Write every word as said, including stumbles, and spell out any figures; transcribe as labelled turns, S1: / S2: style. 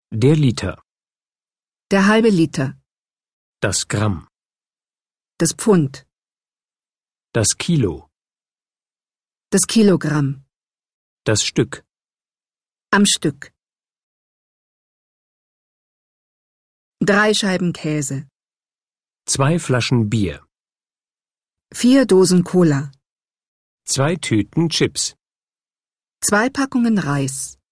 S1: Der Liter.
S2: Der halbe Liter.
S1: Das Gramm.
S2: Das Pfund.
S1: Das Kilo.
S2: Das Kilogramm.
S1: Das Stück.
S2: Am Stück. Drei Scheiben Käse.
S1: Zwei Flaschen Bier.
S2: Vier Dosen Cola.
S1: Zwei Tüten Chips.
S2: Zwei Packungen Reis.